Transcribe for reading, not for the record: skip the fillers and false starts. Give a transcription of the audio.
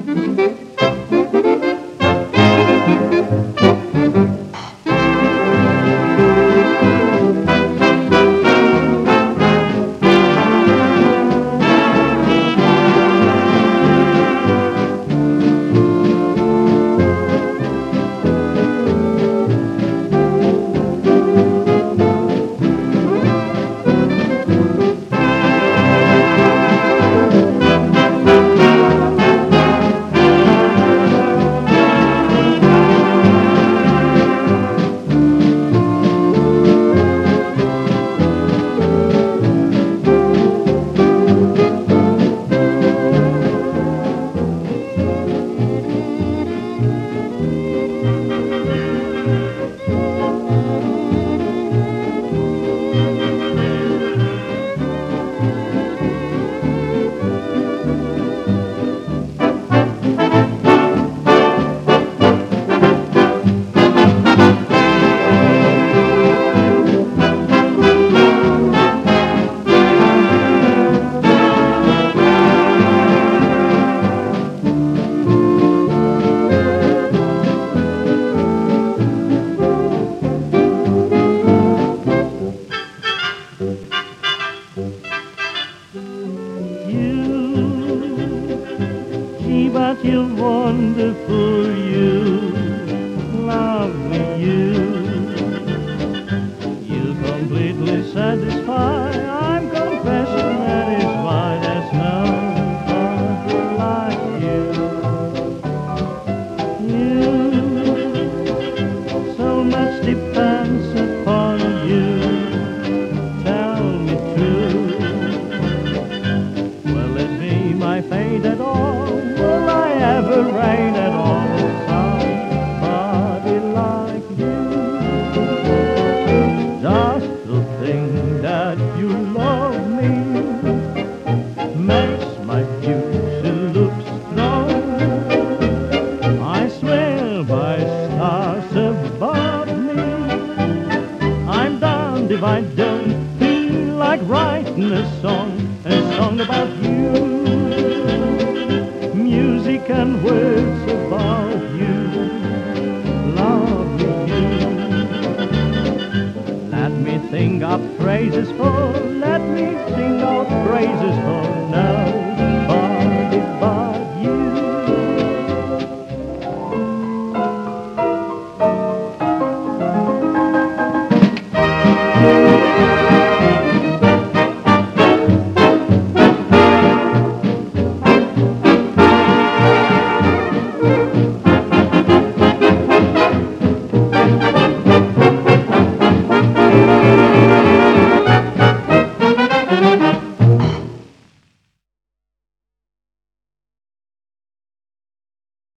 But you're wonderful, you, lovely you. You completely satisfy. I'm confessing that is why there's no one like you. You, so much depends upon you. Tell me true. Will it be my fate at all? Will I ever reign